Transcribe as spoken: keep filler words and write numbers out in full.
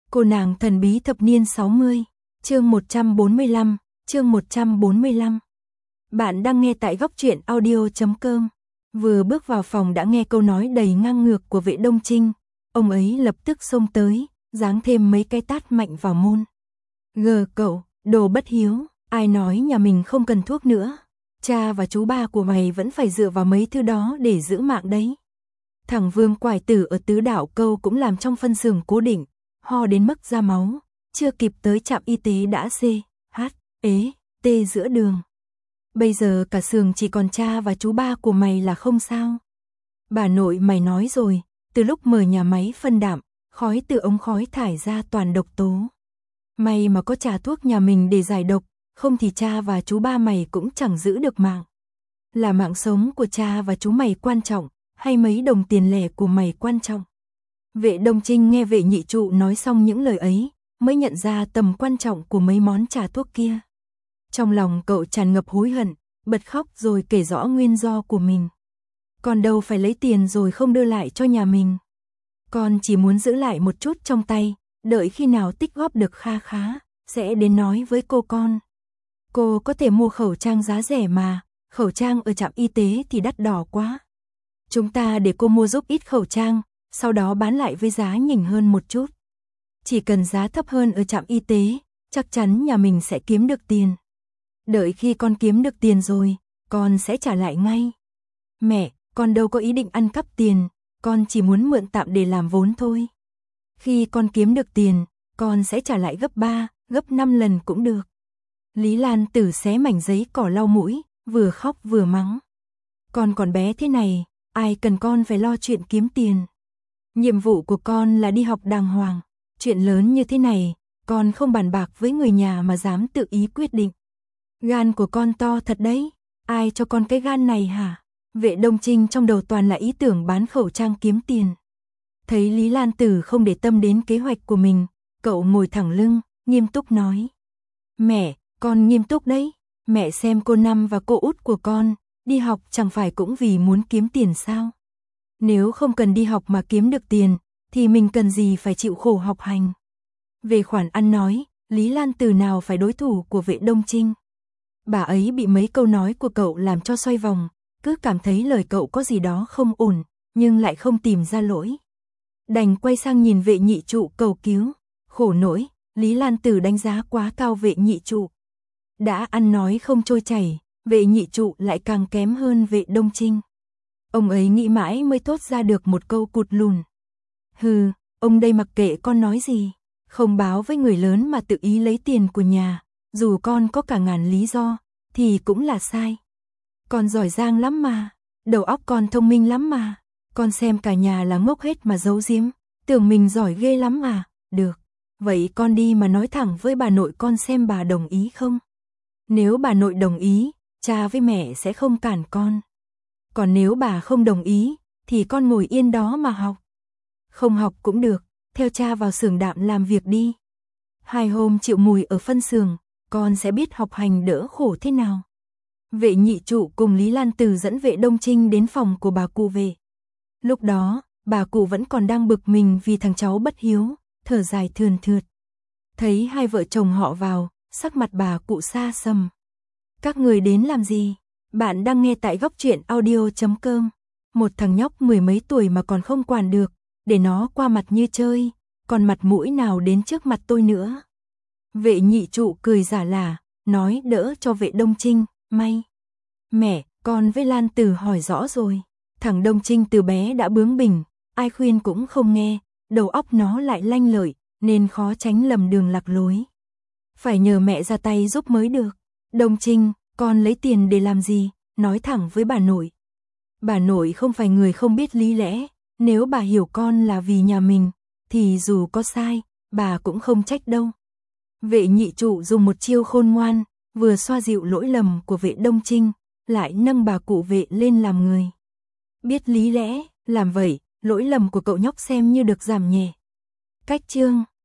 Cô nàng thần bí thập niên sáu mươi, chương một trăm bốn mươi lăm, chương một trăm bốn mươi lăm. Bạn đang nghe tại góc truyện audio chấm com. Vừa bước vào phòng đã nghe câu nói đầy ngang ngược của Vệ Đông Trinh, ông ấy lập tức xông tới, giáng thêm mấy cái tát mạnh vào môn. Gờ cậu, đồ bất hiếu, ai nói nhà mình không cần thuốc nữa, cha và chú ba của mày vẫn phải dựa vào mấy thứ đó để giữ mạng đấy. Thằng Vương Quải Tử ở Tứ Đảo Câu cũng làm trong phân xưởng cố định, ho đến mức ra máu, chưa kịp tới trạm y tế đã xê, hát, ế, tê giữa đường. Bây giờ cả xưởng chỉ còn cha và chú ba của mày là không sao. Bà nội mày nói rồi, từ lúc mở nhà máy phân đạm, khói từ ống khói thải ra toàn độc tố. May mà có trà thuốc nhà mình để giải độc, không thì cha và chú ba mày cũng chẳng giữ được mạng. Là mạng sống của cha và chú mày quan trọng, hay mấy đồng tiền lẻ của mày quan trọng? Vệ Đông Trinh nghe Vệ Nhị Trụ nói xong những lời ấy, mới nhận ra tầm quan trọng của mấy món trà thuốc kia. Trong lòng cậu tràn ngập hối hận, bật khóc rồi kể rõ nguyên do của mình. Còn đâu phải lấy tiền rồi không đưa lại cho nhà mình. Con chỉ muốn giữ lại một chút trong tay, đợi khi nào tích góp được kha khá, sẽ đến nói với cô con. Cô có thể mua khẩu trang giá rẻ mà, khẩu trang ở trạm y tế thì đắt đỏ quá. Chúng ta để cô mua giúp ít khẩu trang, sau đó bán lại với giá nhỉnh hơn một chút. Chỉ cần giá thấp hơn ở trạm y tế, chắc chắn nhà mình sẽ kiếm được tiền. Đợi khi con kiếm được tiền rồi, con sẽ trả lại ngay. Mẹ, con đâu có ý định ăn cắp tiền, con chỉ muốn mượn tạm để làm vốn thôi. Khi con kiếm được tiền, con sẽ trả lại gấp ba, gấp năm lần cũng được. Lý Lan Tử xé mảnh giấy cỏ lau mũi, vừa khóc vừa mắng. Con còn bé thế này, ai cần con phải lo chuyện kiếm tiền. Nhiệm vụ của con là đi học đàng hoàng. Chuyện lớn như thế này, con không bàn bạc với người nhà mà dám tự ý quyết định. Gan của con to thật đấy, ai cho con cái gan này hả? Vệ Đông Trinh trong đầu toàn là ý tưởng bán khẩu trang kiếm tiền. Thấy Lý Lan Tử không để tâm đến kế hoạch của mình, cậu ngồi thẳng lưng, nghiêm túc nói. Mẹ, con nghiêm túc đấy, mẹ xem cô Năm và cô út của con, đi học chẳng phải cũng vì muốn kiếm tiền sao? Nếu không cần đi học mà kiếm được tiền, thì mình cần gì phải chịu khổ học hành. Về khoản ăn nói, Lý Lan Tử nào phải đối thủ của Vệ Đông Trinh. Bà ấy bị mấy câu nói của cậu làm cho xoay vòng, cứ cảm thấy lời cậu có gì đó không ổn, nhưng lại không tìm ra lỗi. Đành quay sang nhìn Vệ Nhị Trụ cầu cứu, khổ nỗi, Lý Lan Tử đánh giá quá cao Vệ Nhị Trụ. Đã ăn nói không trôi chảy, Vệ Nhị Trụ lại càng kém hơn Vệ Đông Trinh. Ông ấy nghĩ mãi mới thốt ra được một câu cụt lùn. Hừ, ông đây mặc kệ con nói gì, không báo với người lớn mà tự ý lấy tiền của nhà, dù con có cả ngàn lý do, thì cũng là sai. Con giỏi giang lắm mà, đầu óc con thông minh lắm mà, con xem cả nhà là ngốc hết mà giấu giếm, tưởng mình giỏi ghê lắm à, được. Vậy con đi mà nói thẳng với bà nội con xem bà đồng ý không? Nếu bà nội đồng ý, cha với mẹ sẽ không cản con. Còn nếu bà không đồng ý, thì con ngồi yên đó mà học. Không học cũng được, theo cha vào xưởng đạm làm việc đi. Hai hôm chịu mùi ở phân xưởng, con sẽ biết học hành đỡ khổ thế nào. Vệ Nhị Trụ cùng Lý Lan Tử dẫn Vệ Đông Trinh đến phòng của bà cụ Vệ. Lúc đó, bà cụ vẫn còn đang bực mình vì thằng cháu bất hiếu, thở dài thườn thượt. Thấy hai vợ chồng họ vào, sắc mặt bà cụ xa sầm. Các người đến làm gì? Bạn đang nghe tại góc truyện audio chấm com. Một thằng nhóc mười mấy tuổi mà còn không quản được, để nó qua mặt như chơi, còn mặt mũi nào đến trước mặt tôi nữa. Vệ Nhị Trụ cười giả lả, nói đỡ cho Vệ Đông Trinh, may. Mẹ, con với Lan Tử hỏi rõ rồi. Thằng Đông Trinh từ bé đã bướng bỉnh, ai khuyên cũng không nghe, đầu óc nó lại lanh lợi, nên khó tránh lầm đường lạc lối. Phải nhờ mẹ ra tay giúp mới được. Đông Trinh, con lấy tiền để làm gì? Nói thẳng với bà nội. Bà nội không phải người không biết lý lẽ, nếu bà hiểu con là vì nhà mình, thì dù có sai, bà cũng không trách đâu. Vệ Nhị Trụ dùng một chiêu khôn ngoan, vừa xoa dịu lỗi lầm của Vệ Đông Trinh, lại nâng bà cụ Vệ lên làm người. Biết lý lẽ, làm vậy, lỗi lầm của cậu nhóc xem như được giảm nhẹ. Cách chương